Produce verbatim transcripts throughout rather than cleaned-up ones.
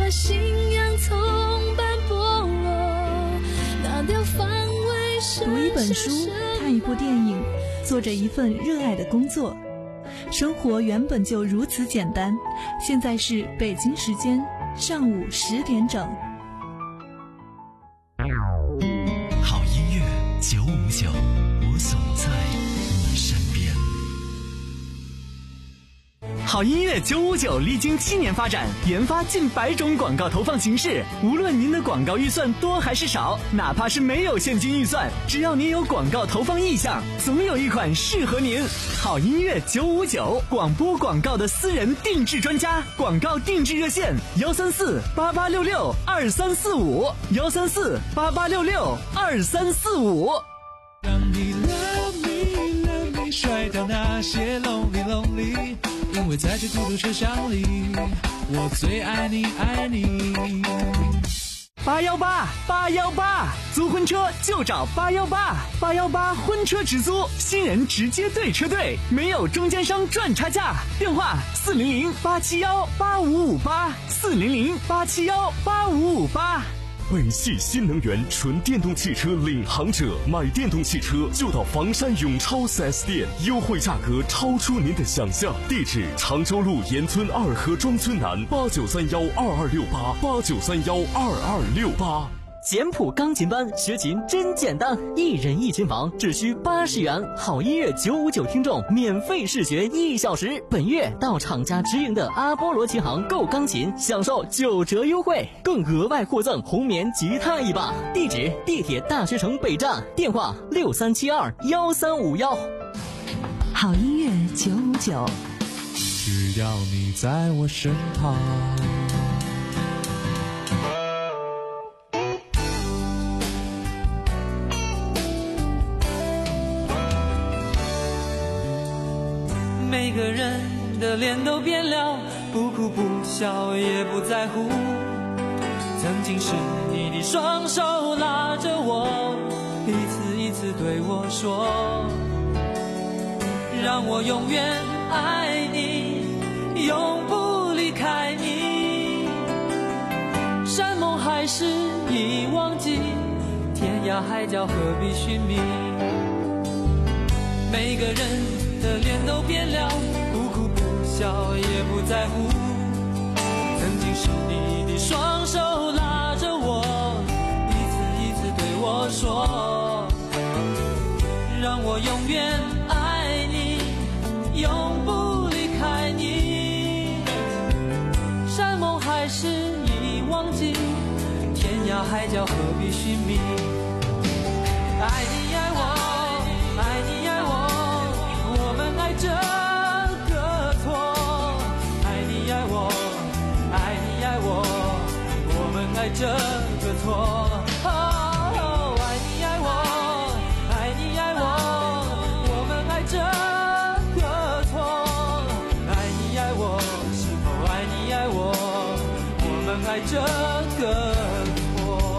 把信仰从斑驳落，拿掉防卫。 读一本书，看一部电影，做着一份热爱的工作。生活原本就如此简单。现在是北京时间上午十点整。 好音乐九五九，我总在你身边。好音乐九五九历经七年发展，研发近百种广告投放形式。无论您的广告预算多还是少，哪怕是没有现金预算，只要您有广告投放意向，总有一款适合您。好音乐九五九，广播广告的私人定制专家，广告定制热线幺三四八八六六二三四五幺三四八八六六二三四五。 让你 love me love me 甩掉那些 lonely lonely， 因为在这孤独车厢里，我最爱你爱你。 八幺八八幺八，租婚车就找八幺八八幺八婚车直租，新人直接对车队，没有中间商赚差价。电话四零零八七幺八五五八四零零八七幺八五五八。 北汽新能源纯电动汽车领航者，买电动汽车就到房山永超 四 S 店，优惠价格超出您的想象。地址：常州路沿村二河庄村南，八九三幺二二六八八九三幺二二六八。 简谱钢琴班学琴真简单，一人一琴房只需八十元，好音乐九五九听众免费试学一小时。本月到厂家直营的阿波罗琴行购钢琴，享受九折优惠，更额外获赠红棉吉他一把。地址：地铁大学城北站，电话六三七二幺三五幺。 好音乐九五九， 只要你在我身旁。 每个人的脸都变了，不哭不笑也不在乎。曾经是你的双手拉着我，一次一次对我说，让我永远爱你，永不离开你。山盟海誓已忘记，天涯海角何必寻觅。每个人的脸都变了，不哭不笑也不在乎。曾经是你的双手拉着我，一次一次对我说，让我永远爱你，永不离开你。山盟海誓已忘记，天涯海角何必寻觅。爱你爱我，爱你爱我，我们爱这个错。爱你爱我，爱你爱我，我们爱这个错。哦，爱你爱我，爱你爱我，我们爱这个错。爱你爱我，是否爱你爱我，我们爱这个错。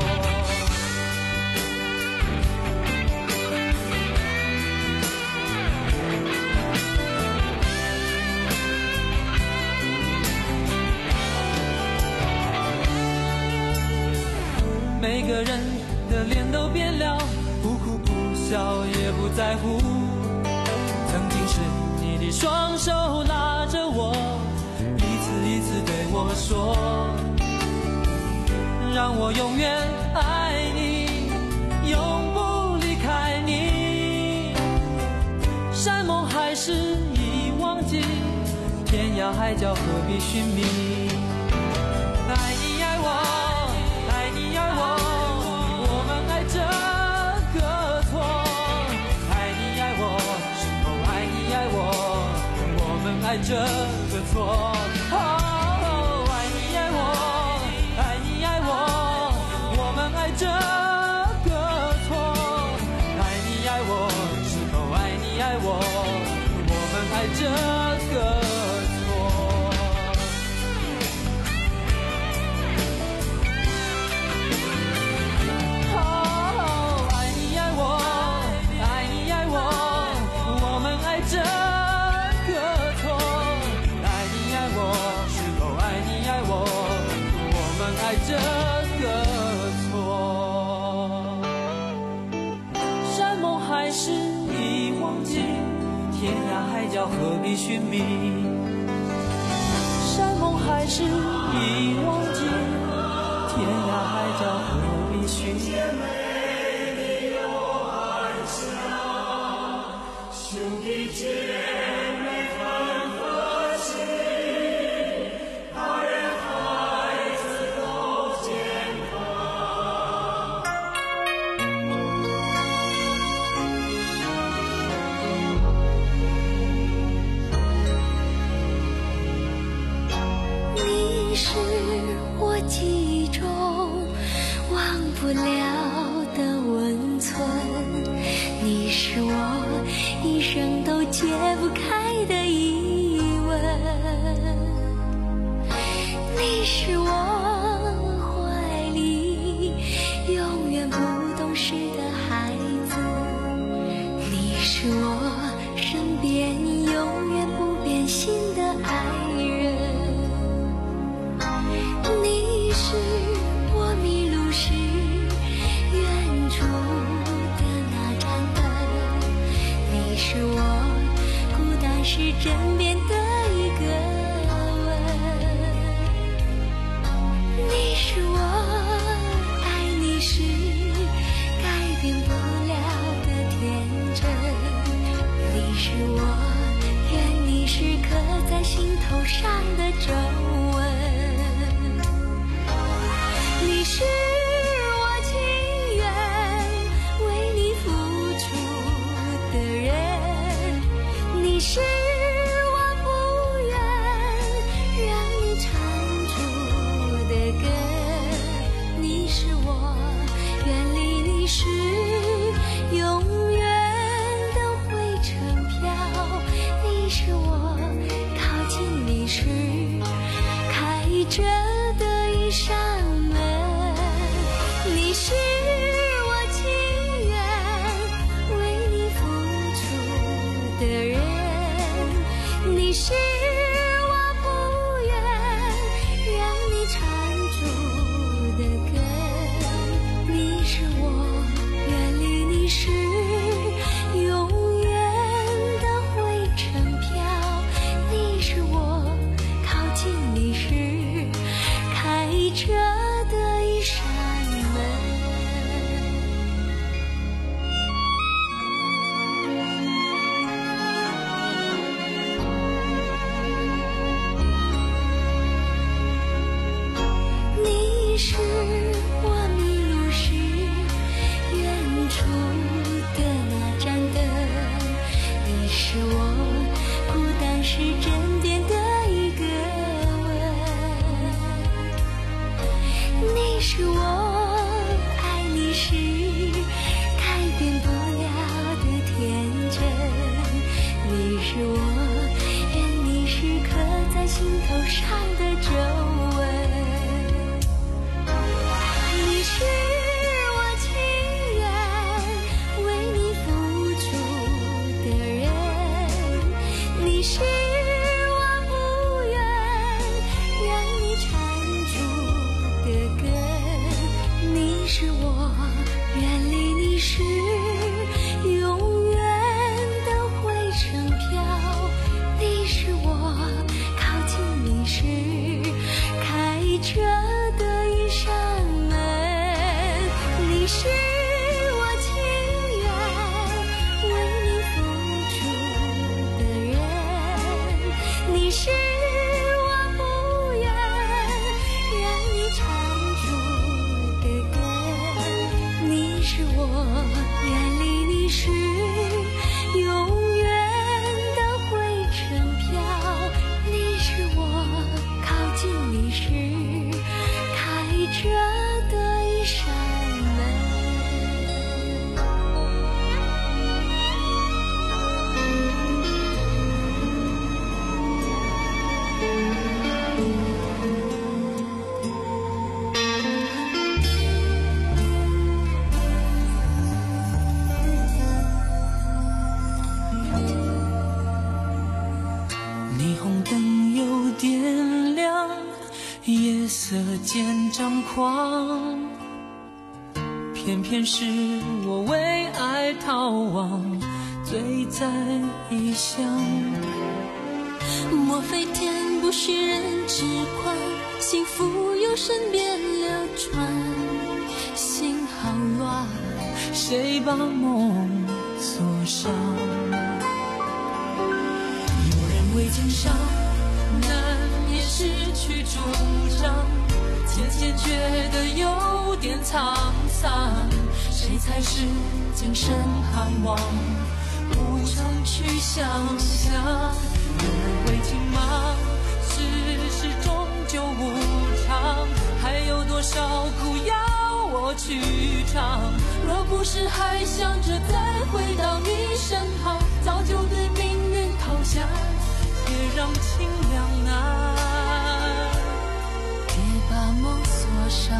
每个人的脸都变了，不哭不笑也不在乎。曾经是你的双手拉着我，一次一次对我说，让我永远爱你，永不离开你。山盟海誓已忘记，天涯海角何必寻觅。爱你爱我，爱你爱我，我们爱这个错。爱你爱我，是否爱你爱我，我们爱这个错。哦，爱你爱我，爱你爱我，我们爱这个错。爱你爱我，是否爱你爱我，我们爱这个错。这个错， 这个错。山盟海誓已忘记，天涯海角何必寻觅？山盟海誓已忘记，天涯海角何必寻觅？兄弟姐妹分和气，大人孩子都健康。 你是我记忆中忘不了的温存，你是我一生都解不开的疑问，你是我怀里永远不懂事的孩子，你是我身边永远不变心的爱人，你是我迷路时远处的那盏灯，你是我孤单时枕边的一个吻，你是我爱你时改变不了的天真，你是我愿你时刻在心头上的皱纹，你是我情愿为你付出的人，你是我不愿让你缠住的根，你是我远离你时永远都会成飘，你是我靠近你时开着的一扇门，你是我情愿为你付出的人，你是我不愿让你缠住的根，你是我远离你时永远都会成飘，你是我靠近你时开着的一扇门。你是我迷路时远处的那盏灯，你是我孤单时枕边的一个吻，你是我爱你时改变不了的天真，你是我愿你时刻在心头上的皱纹，你是我情愿为你付出的人，你是我不愿让你缠住的根，你是我远离你时永远都会成飘，你是我靠近你时开着的一扇门，你是我情愿为你付出的人，你是我不愿让你缠住的根，你是我远离你时永远都会成飘，你是我靠近你时的坚张狂，偏偏是我为爱逃亡，醉在异乡。 莫非天不许人痴狂，幸福由身边流传，心好乱， 谁把梦锁上？有人为情伤，难免失去主张，渐渐觉得有点沧桑，谁才是今生盼望，无从去想象。有人为情忙，世事终究无常，还有多少苦要我去尝？若不是还想着再回到你身旁，早就对命运投降。别让情两难， 别把梦锁上。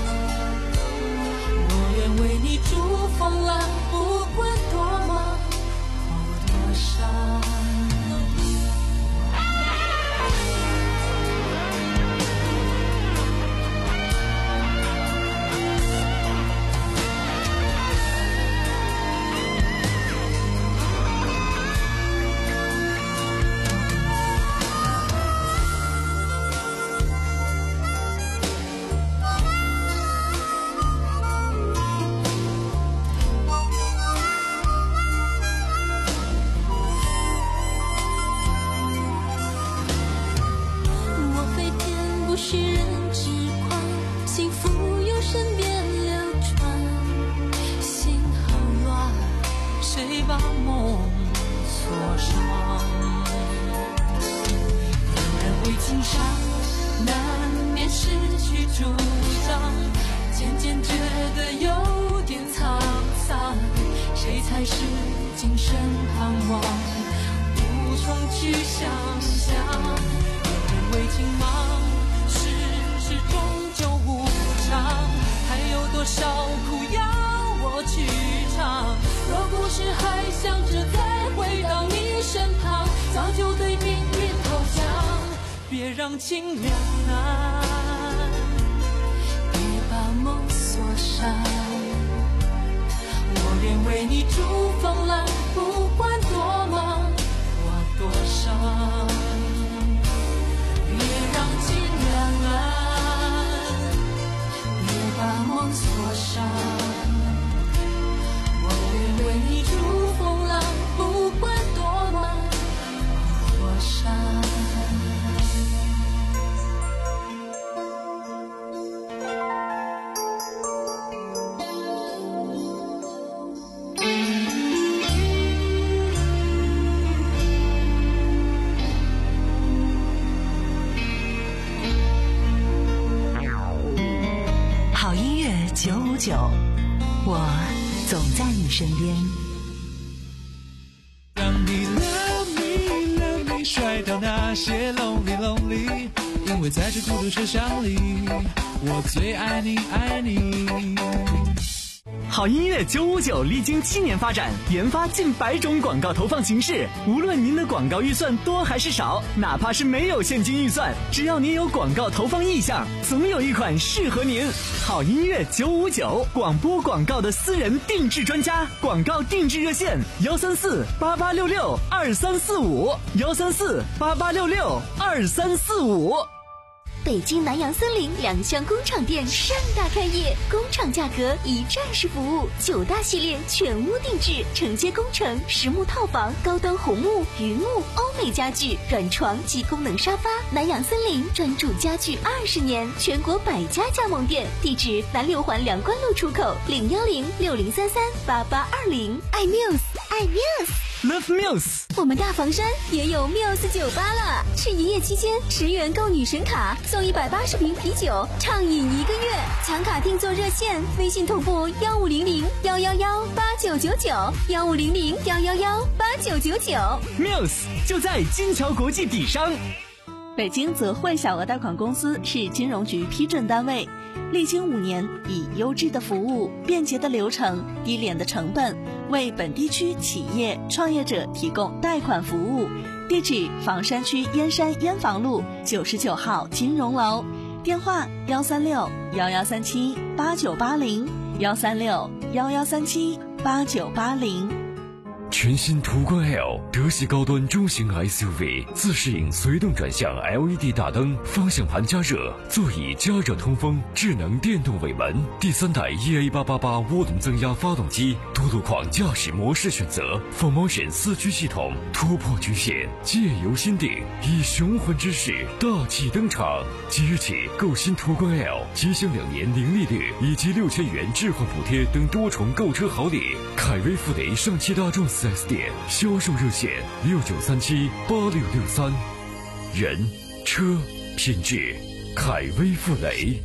我愿为你筑风浪，不管多忙或多伤。别让情两难， 别把梦锁上。 我愿为你筑风浪，不管多忙或多伤。别让情两难，别把梦锁上。我愿为你筑风浪，不管多忙或多伤。 九五九，我总在你身边。 让你 love me love me 甩掉那些 lonely lonely， 因为在这孤独车厢里，我最爱你爱你。 好音乐九五九历经七年发展，研发近百种广告投放形式。无论您的广告预算多还是少，哪怕是没有现金预算，只要您有广告投放意向，总有一款适合您。好音乐九五九，广播广告的私人定制专家，广告定制热线：幺三四八八六六二三四五，幺三四八八六六二三四五。 北京南洋森林两厢工厂店盛大开业，工厂价格一站式服务，九大系列全屋定制，承接工程、实木套房、高端红木、榆木、欧美家具、软床及功能沙发。南洋森林专注家具二十年，全国百家加盟店，地址南六环梁关路出口，零幺零六零三三八八二零。爱 Muse， 爱 Muse。Love Muse， 我们大房山也有 Muse 酒吧了，是营业期间十元购女神卡送一百八十瓶啤酒，畅饮一个月。抢卡订座热线：微信同步幺五零零幺幺幺八九九九，幺五零零幺幺幺八九九九。 Muse 就在金桥国际底商。 北京泽汇小额贷款公司是金融局批准单位，历经五年，以优质的服务、便捷的流程、低廉的成本，为本地区企业创业者提供贷款服务。地址：房山区燕山燕房路九十九号金融楼。 电话幺三六幺幺三七八九八零幺三六幺幺三七八九八零。 全新途观 L 德系高端中型 S U V， 自适应随动转向 L E D 大灯，方向盘加热，座椅加热通风，智能电动尾门，第三代 E A 八八八涡轮增压发动机，多路况驾驶模式选择 ，Full Motion 四驱系统，突破局限，借由心定，以雄浑之势大气登场。即日起购新途观 L， 即享两年零利率以及六千元置换补贴等多重购车好礼。凯威富雷上汽大众四 S 店销售热线六九三七八六六三。人车品质，凯威富雷。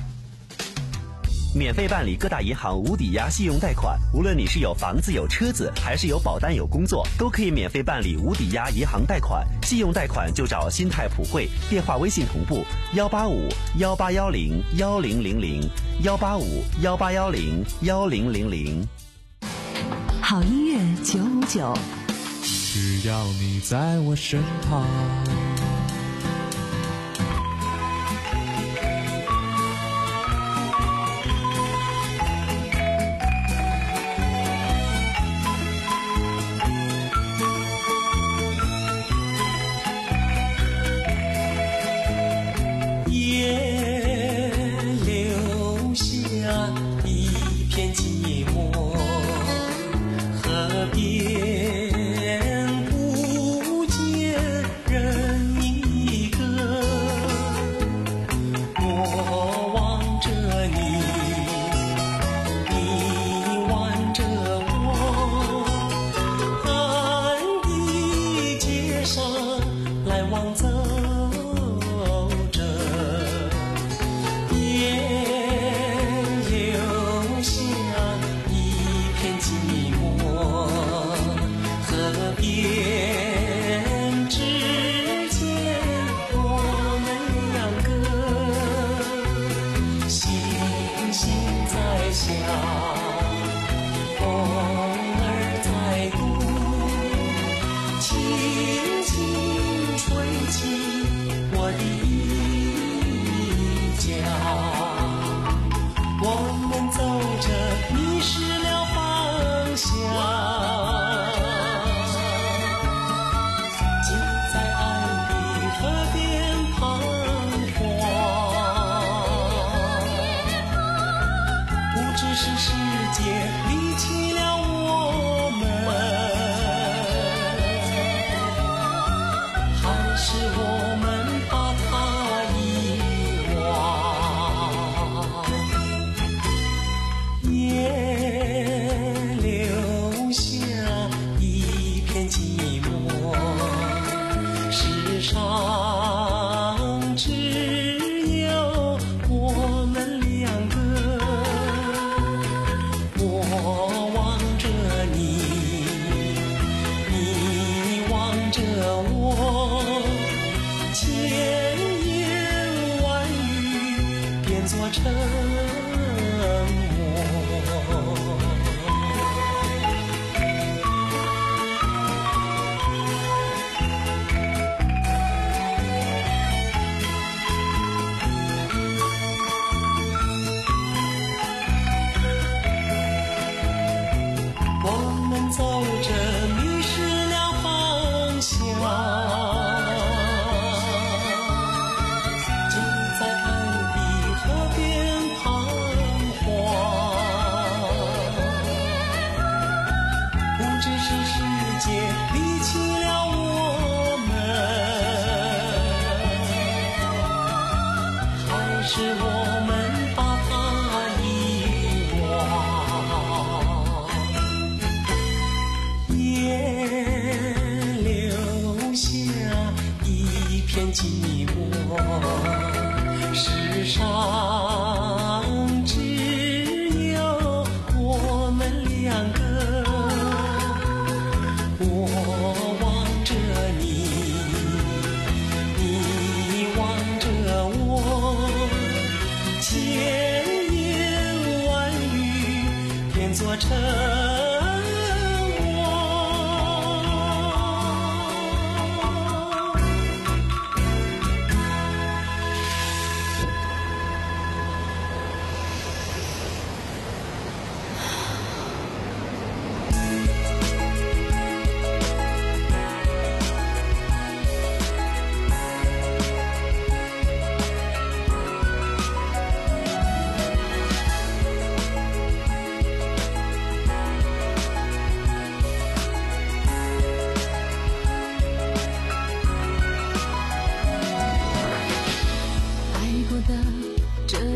免费办理各大银行无抵押信用贷款，无论你是有房子有车子，还是有保单有工作，都可以免费办理无抵押银行贷款。信用贷款就找新泰普惠，电话微信同步幺八五幺八幺零幺零零零幺八五幺八幺零幺零零零。 好音乐九五九， 只要你在我身旁。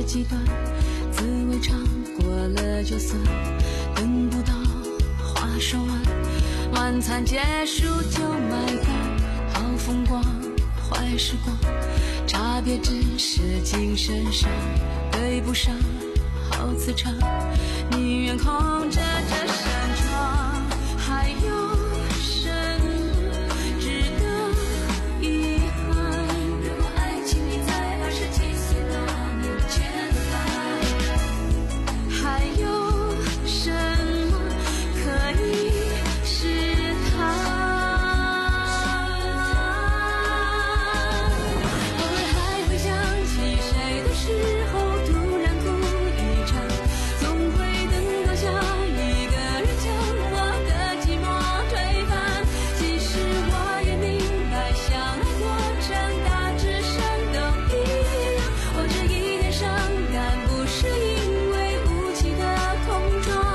极端，滋味尝过了就算，等不到话说完，晚餐结束就买单。好风光坏时光，差别只是精神上对不上好磁场，宁愿空着这扇窗，还有什么值得遗憾？如果爱情你在二十几岁那年觉得烦，还有什么可以试探？偶尔还会想起谁的时候突然哭一场，总会等到下一个人将我的寂寞推翻。其实我也明白，相爱过程大致上都一样，我这一点伤感不是因为武器的碰撞。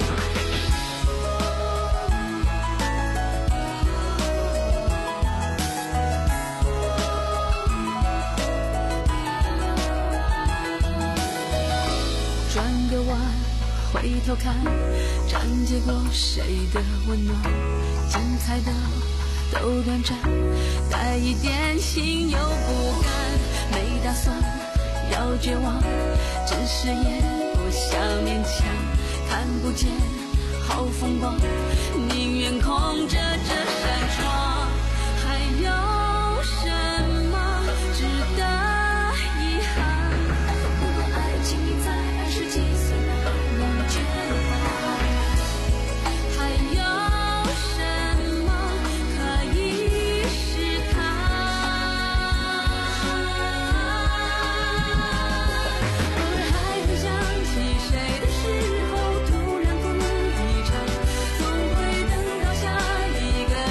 转个弯，回头看，沾结过谁的温暖，精彩的都短暂，带一点心又不甘，没打算要绝望，只是也不想勉强，看不见好风光，宁愿空着这扇窗，还有什么值得遗憾？如果爱情你在二十几岁那年觉得烦，还有什么可以试探？偶尔还会想起谁的时候突然哭一场，总会等到下一个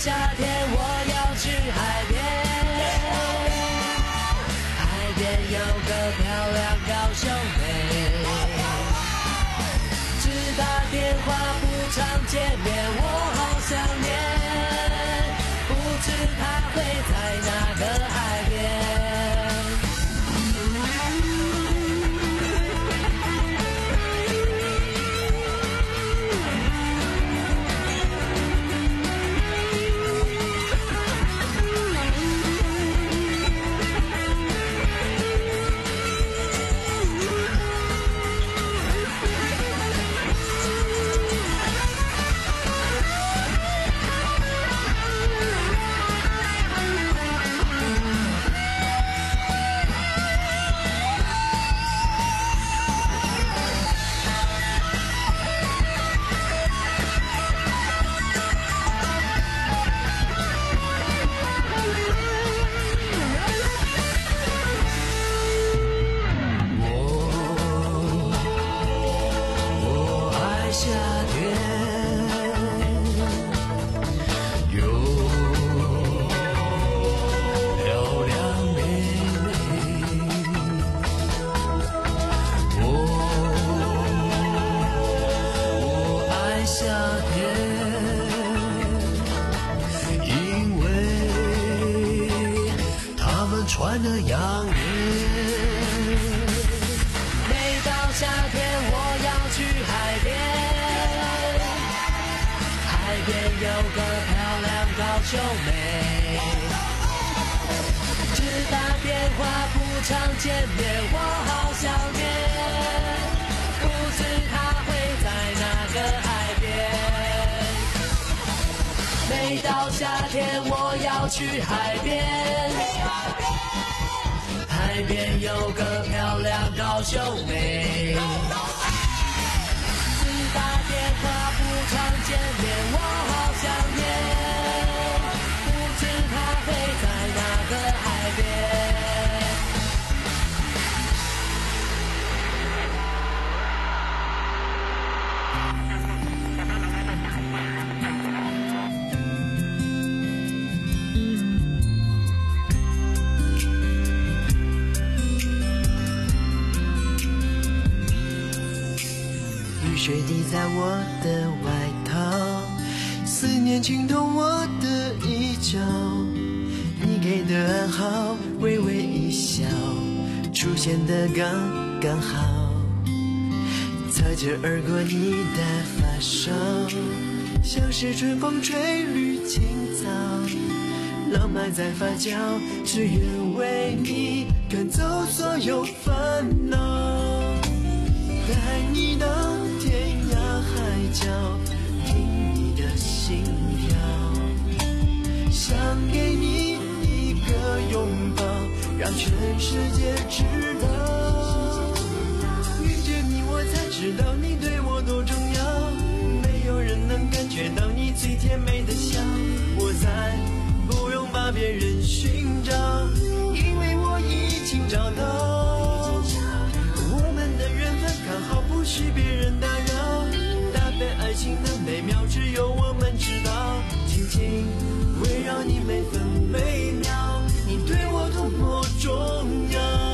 夏天我要去海边，海边有个漂亮高雄妹，只打电话不常见面，我好想念，不知她会在哪个海边。穿的洋人，每到夏天我要去海边，海边有个漂亮高雄妹，只打电话不常见面，我好想念，不知她会在哪个海边。每到夏天我要去海边，海边有个漂亮高雄妹，只打电话不常见面，我好想念，不知她会在哪个海边。 水滴在我的外套，思念浸透我的衣角，你给的暗号，微微一笑，出现的刚刚好，擦着而过你的发梢，像是春风吹绿青草，浪漫在发酵，只愿为你赶走所有烦恼，带你到天涯海角，听你的心跳，想给你一个拥抱，让全世界知道，遇见你我才知道你对我多重要，没有人能感觉到你最甜美的笑，我再不用把别人寻找，因为我已经找到，我们的缘分刚好不许别人打扰，搭配爱情的美妙只有我们知道，紧紧围绕你每分每秒，你对我多么重要。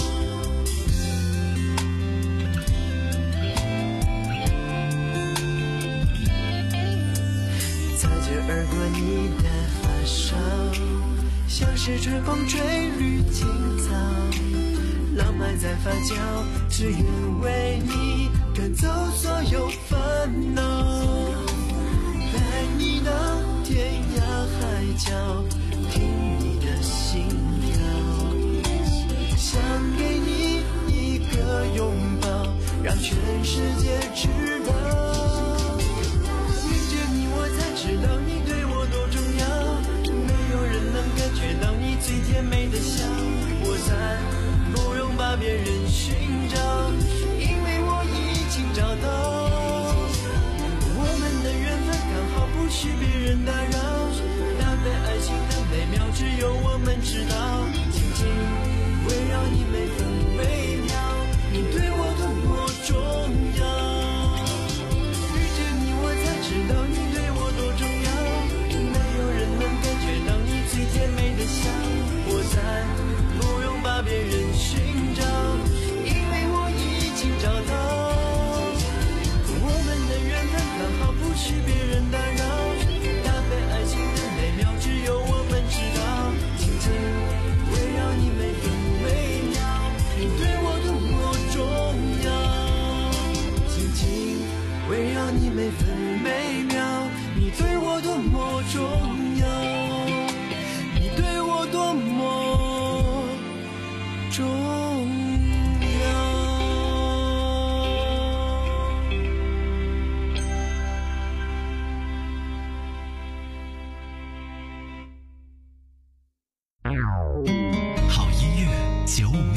擦着而过你的发梢，像是春风吹绿青草，浪漫在发酵，只愿为你赶走所有烦恼，带你到天涯海角，听你的心跳，想给你一个拥抱，让全世界知道，遇见你我才知道你对我多重要，没有人能感觉到你最甜美的笑，我才不用把别人寻找，因为我已经找到，我们的缘分刚好不许别人打扰，搭配爱情的美妙只有我们知道，紧紧围绕你每分每秒，你对我多么重要，遇见你我才知道你对我多重要，没有人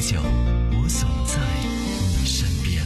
九，我总在你身边。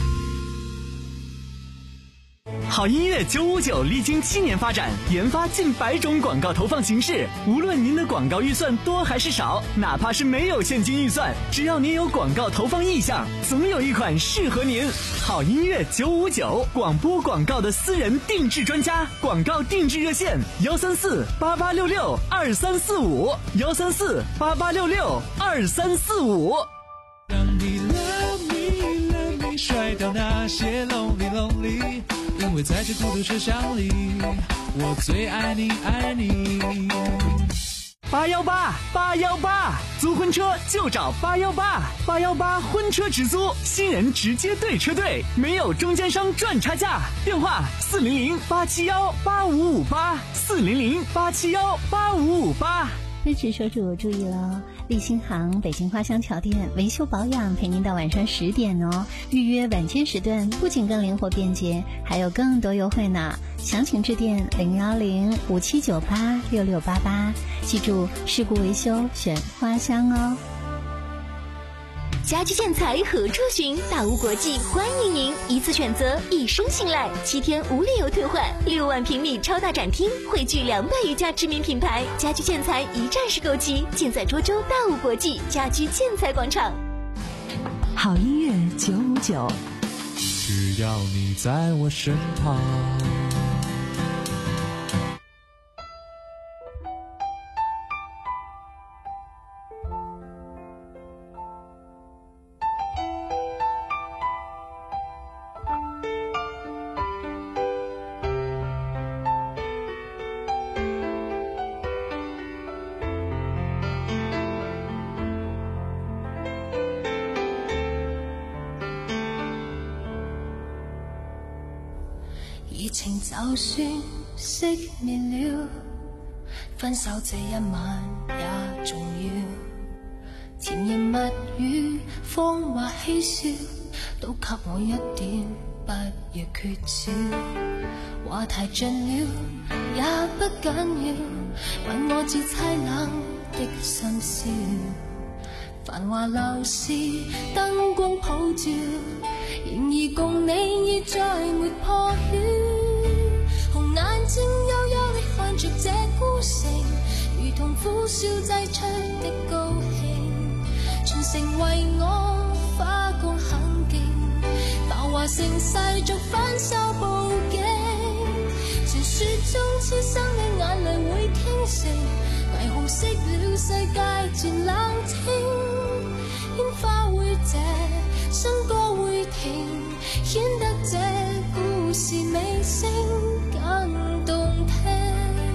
好音乐九五九历经七年发展，研发近百种广告投放形式。无论您的广告预算多还是少，哪怕是没有现金预算，只要您有广告投放意向，总有一款适合您。好音乐九五九，广播广告的私人定制专家，广告定制热线：幺三四八八六六二三四五，幺三四八八六六二三四五。 让你 love me love me 甩掉那些 lonely lonely， 因为在这孤独车厢里，我最爱你爱你。 八幺八八幺八，租婚车就找八幺八，八幺八婚车直租，新人直接对车队，没有中间商赚差价。电话四零零八七幺八五五八，四零零八七幺八五五八。 支持车主注意了，立新行北京花乡桥店维修保养陪您到晚上十点哦。预约晚间时段不仅更灵活便捷，还有更多优惠呢。详情致电零幺零五七九八六六八八，记住事故维修选花乡哦。 家居建材何处寻？大屋国际欢迎您，一次选择，一生信赖，七天无理由退换，六万平米超大展厅，汇聚两百余家知名品牌，家居建材一站式购齐，尽在涿州大屋国际家居建材广场。 好音乐九五九， 只要你在我身旁。 熱情就算熄滅了，分手這一晚也重要。甜言蜜語、謊話嬉笑，都給我一點，不要缺少。話題盡了也不緊要，問我至凄冷的心笑。繁華樓市燈光普照，然而共你已再沒破曉。紅眼睛幽幽地看着這孤城，如同苦笑製出的高興，全城為我花光很勁，繁華城世俗反手報警。傳說中痴心的眼淚會傾城，霓虹熄了世界漸冷清，煙花會謝，新歌會停，顯得這故事尾聲更動聽。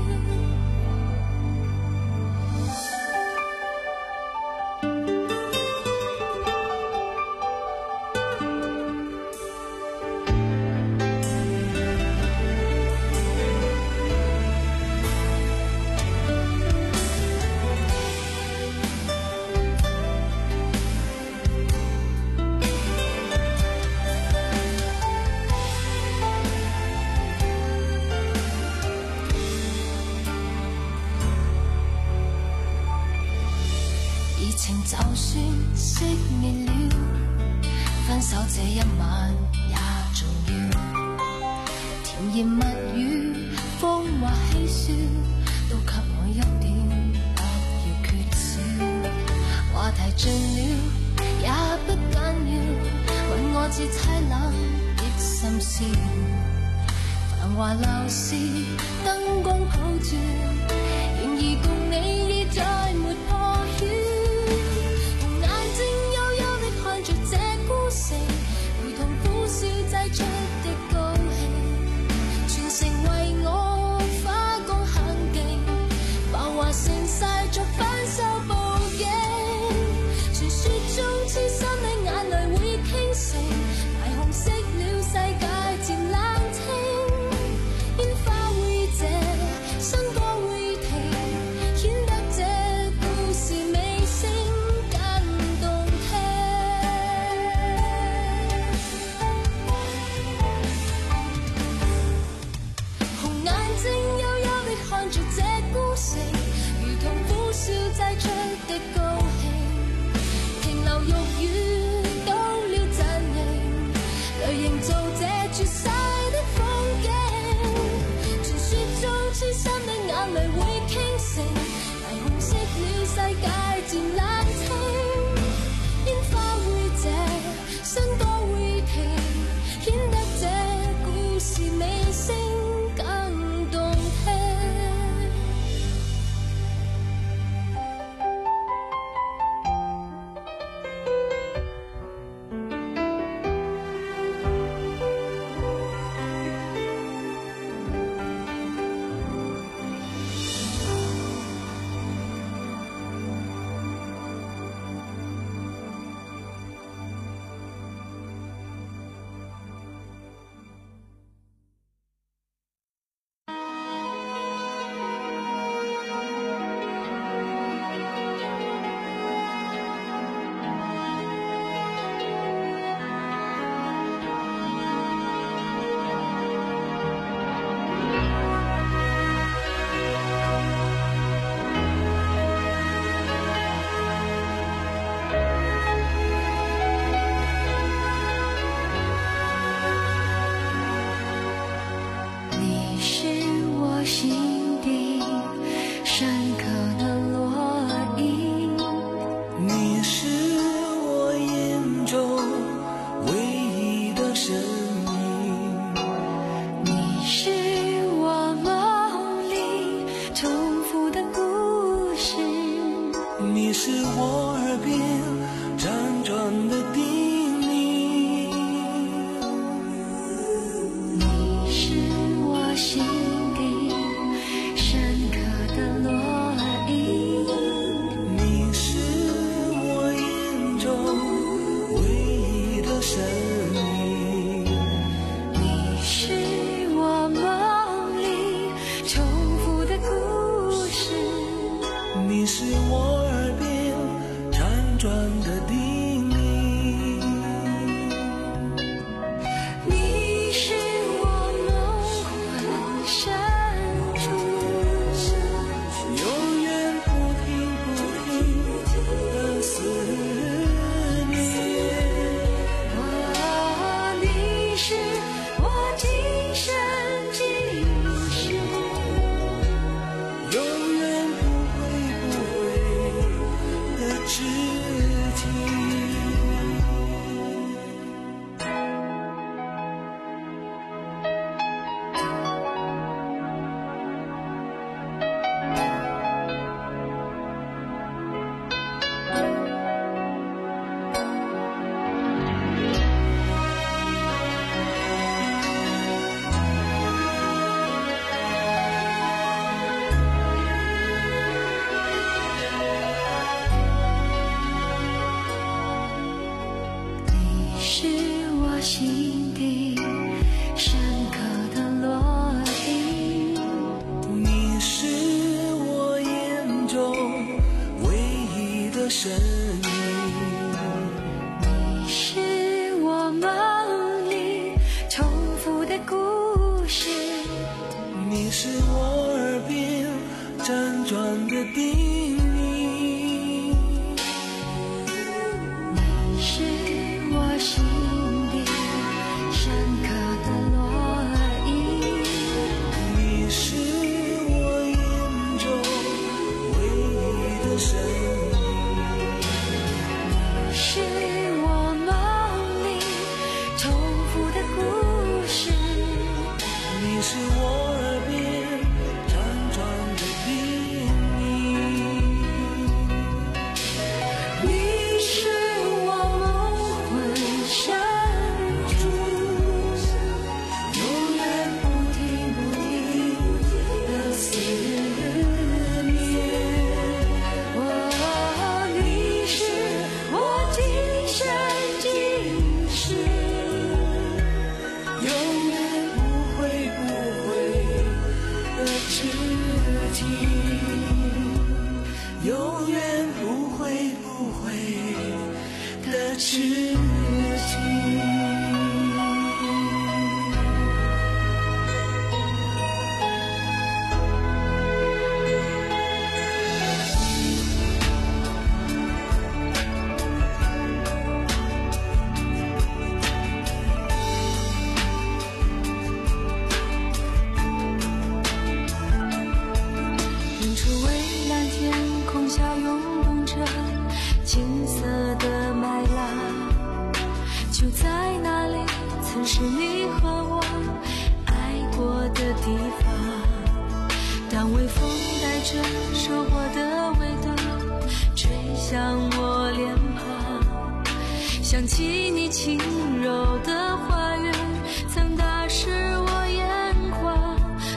就算熄滅了，分手這一晚也重要。甜言蜜語、謊話嬉笑，都給我一點，不要缺少。話題盡了也不緊要，問我至凄冷的心笑。繁華樓市燈光普照，然而共你已再沒破曉。如同苦笑製出的高興，全城為我花光很勁，繁華盛世俗反手報警。傳說中痴心的眼淚會傾城，霓虹熄了世界漸冷清，煙花會謝，新歌會停， 复的故事。 你是我耳边辗转的叮咛， 你是我心底深刻的烙印， 你是我眼中唯一的神明， 你是我梦里重复的故事。 你是我耳边辗转的叮咛， 你是我梦魂深处永远不停不停的思念。 啊，你是我今生今世永远不会不会的知己。 你是我心底深刻的烙印， 你是我眼中唯一的神明， 你是我梦里重复的故事。 你是我耳边辗转的叮咛， 你是我心底深刻的烙印， 你是我眼中唯一的神明， 你是我梦里重复的故事。 你是我耳边辗转的叮咛， 你是我梦魂深处永远不停不停的思念。哦，你是我今生今世永远不会不会的知己，永远不会不会的知己。 远处蔚蓝天空下涌动着金色的麦浪，就在那里曾是你和我爱过的地方。当微风带着收获的味道吹向我脸庞，想起你轻柔的花园曾打湿我眼眶。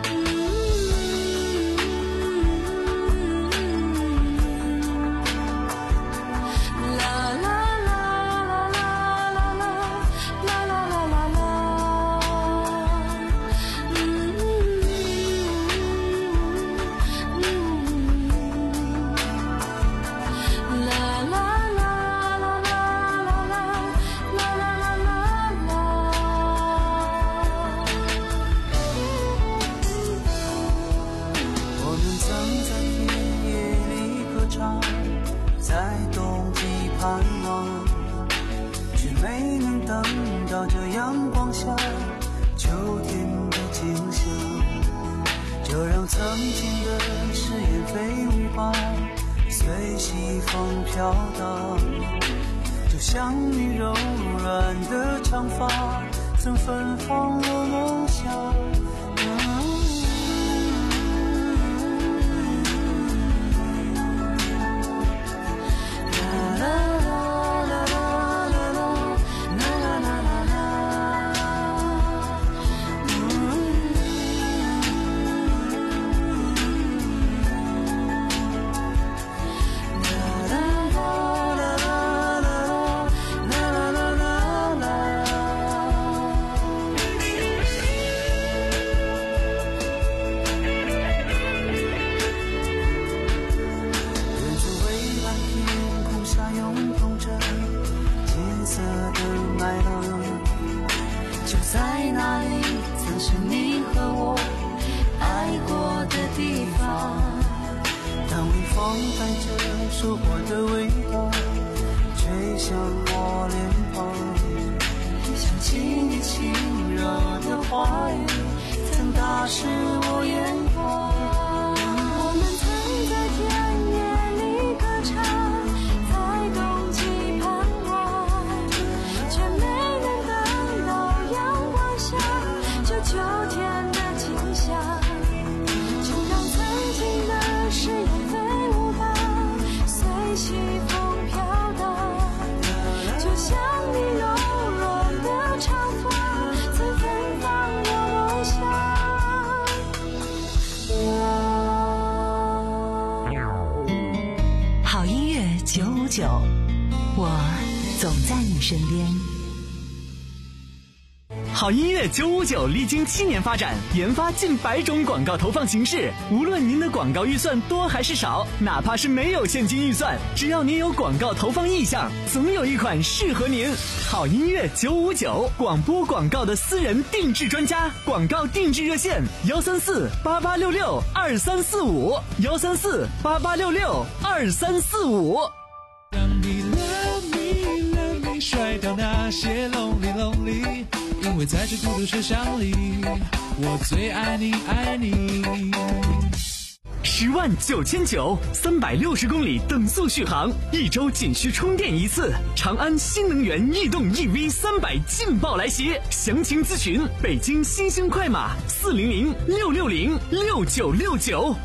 阳光下秋天的景象，就让曾经的誓言飞舞吧，随西风飘荡，就像你柔软的长发曾芬芳我梦想。 风带着收获的味道，吹向我脸庞，想起你轻柔的话语，曾打湿我眼眶。 我们曾在田野里歌唱，在冬季盼望，却没能等到阳光下这秋天的景象。就让曾经的誓言飞舞吧，随西风飘荡，就像你柔软的长发曾芬芳我梦想。 好音乐九五九，我总在你身边。 好音乐九五九历经七年发展，研发近百种广告投放形式。无论您的广告预算多还是少，哪怕是没有现金预算，只要您有广告投放意向，总有一款适合您。好音乐九五九，广播广告的私人定制专家，广告定制热线：幺三四八八六六二三四五，幺三四八八六六二三四五。 让你 love me love me 甩掉那些 lonely lonely，因为在这孤独车厢里，我最爱你爱你。 十万九千九，三百六十公里等速续航，一周仅需充电一次。长安新能源逸动 E V 三百劲爆来袭，详情咨询北京新兴快马四零零六六零六九六九。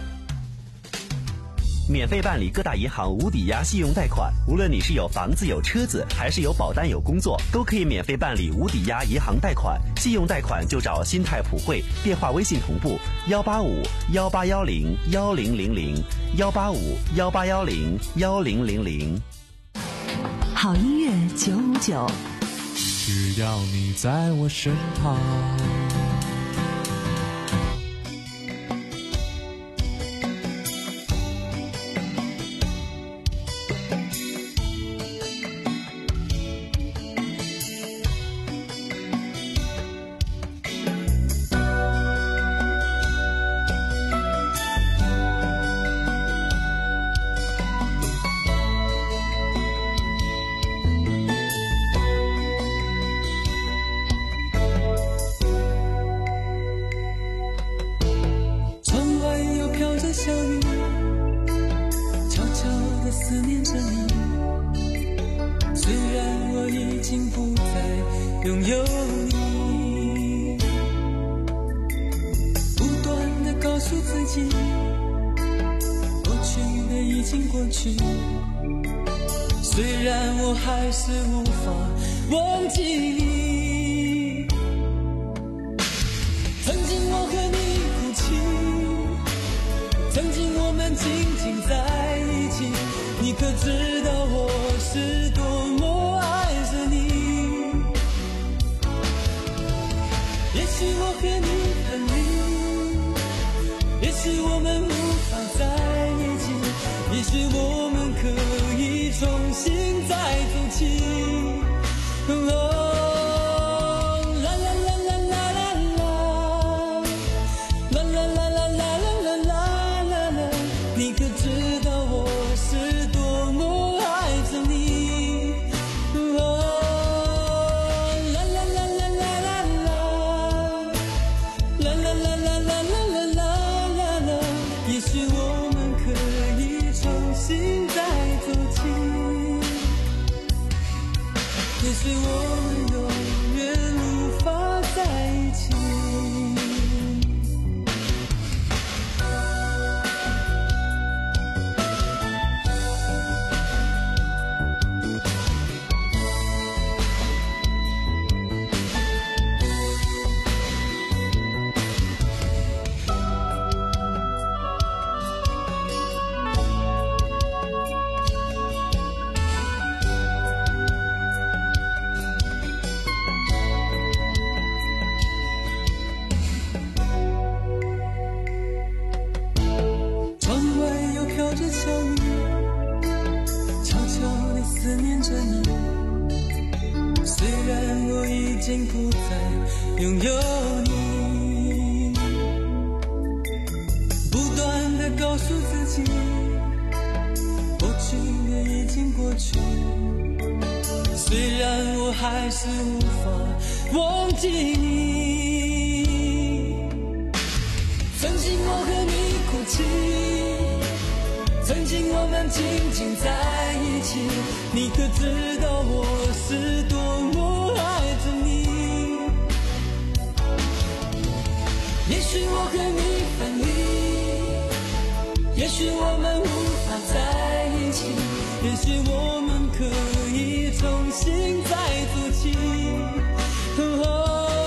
免费办理各大银行无抵押信用贷款，无论你是有房子有车子，还是有保单有工作，都可以免费办理无抵押银行贷款。信用贷款就找新泰普惠，电话微信同步幺八五幺八幺零幺零零零幺八五幺八幺零幺零零零。 好音乐九五九， 只要你在我身旁。 虽然我还是无法忘记你，曾经我和你哭泣，曾经我们紧紧在一起，你可知道我是多么爱着你？也许我和你分离，也许我们无法在一起，也许我们可以重新再走起。哦也许我们永远无法在一起。 过去，虽然我还是无法忘记你。曾经我和你哭泣，曾经我们紧紧在一起，你可知道我是多么爱着你？也许我和你分离，也许我们无法在一起，也许我们可以重新再做起。哦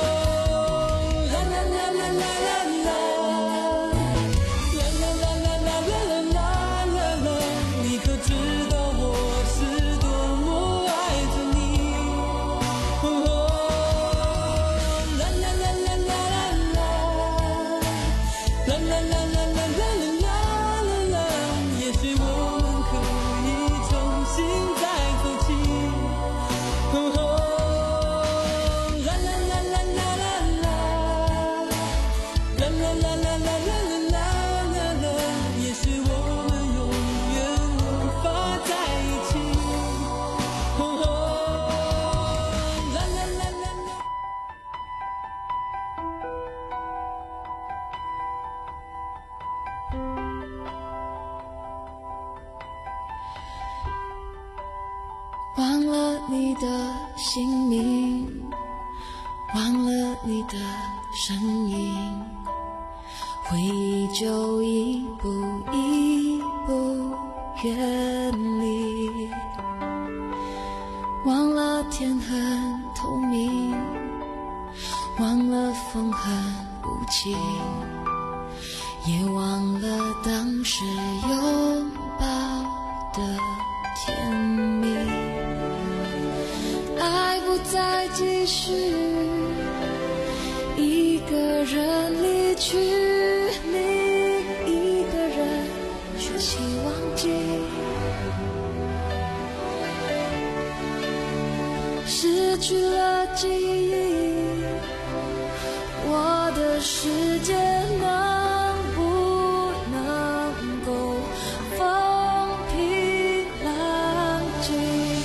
忘了你的姓名，忘了你的身影，回忆就一步一步远离。忘了天很透明，忘了风很无情，也忘了当时拥抱的甜蜜。爱不再继续，一个人离去，另一个人学习忘记。失去了记忆，我的世界能不能够风平浪静？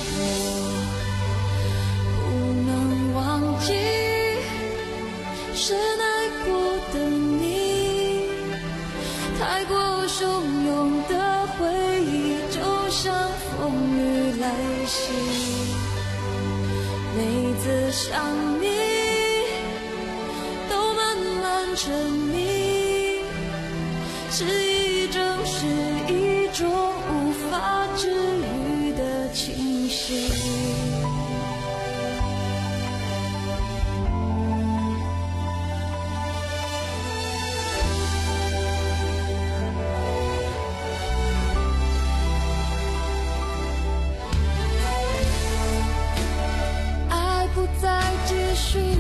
不能忘记深爱过的你，太过汹涌的回忆就像风雨来袭。每次想你都慢慢沉迷，是一种是一种无法治愈的清晰。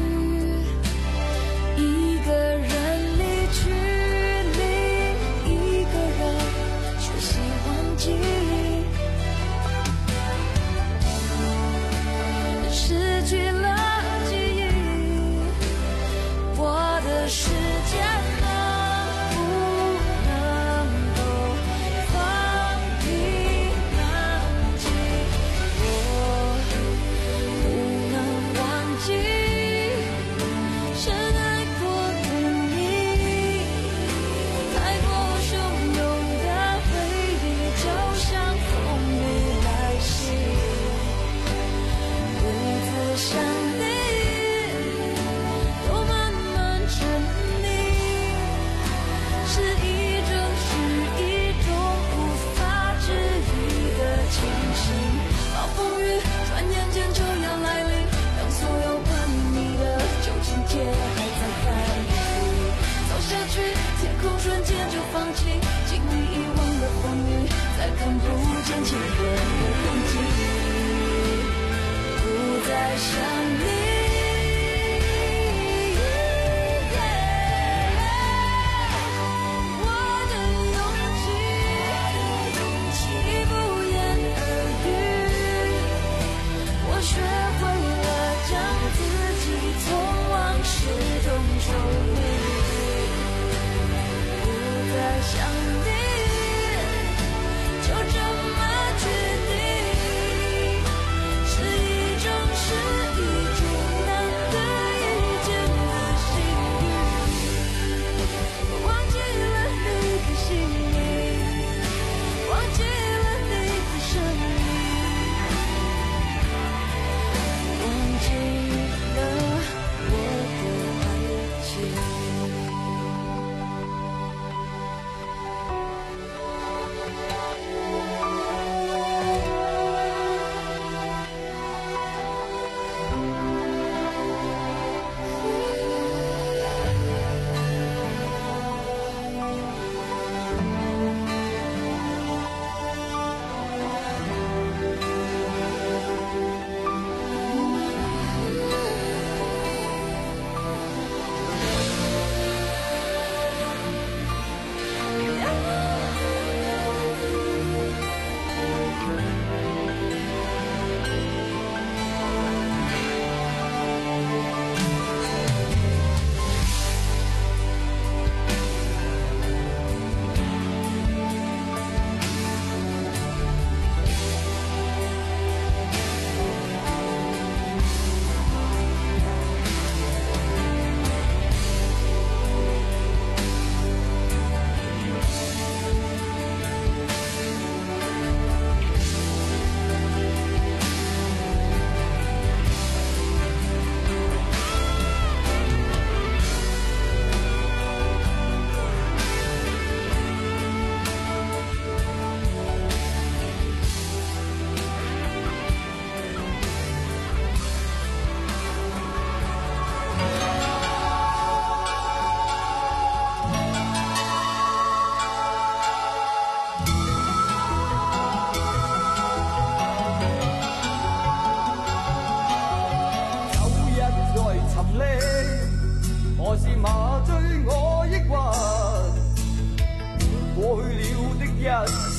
一个人离去，另一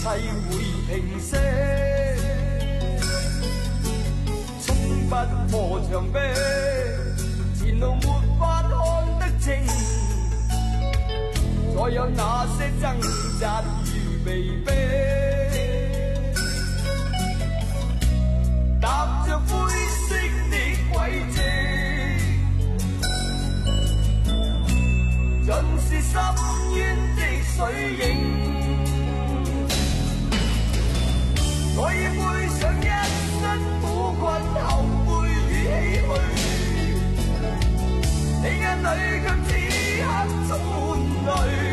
會平息，衝不破牆壁，前路沒法看得清，再有那些掙扎與被逼，踏着灰色的軌跡，盡是深淵的水影。我已背上一身苦困、後悔與唏噓，你眼裏卻此刻充滿淚。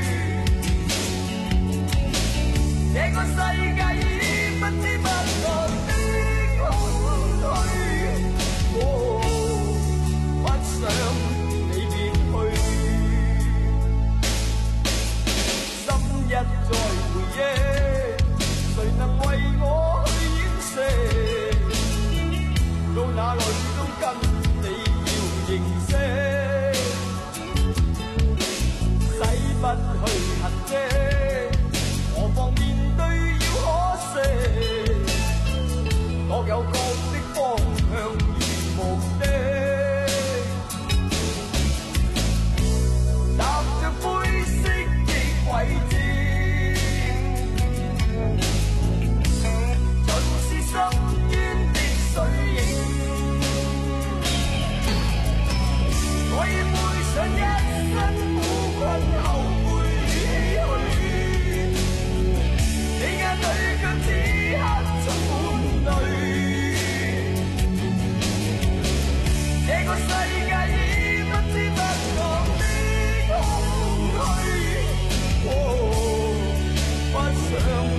這個世界已不知不覺的空虛，哦，不想你別去，心一再回憶。誰能為我去掩飾？到哪裏都跟你要認識，洗不去痕跡，何況面對要可惜。各有各的方向與目的，踏着灰色的軌跡。深淵的水影，我已背上一身苦困、後悔與唏噓，你眼裏卻此刻充滿淚。這個世界已不知不覺的空虛，哦，不想。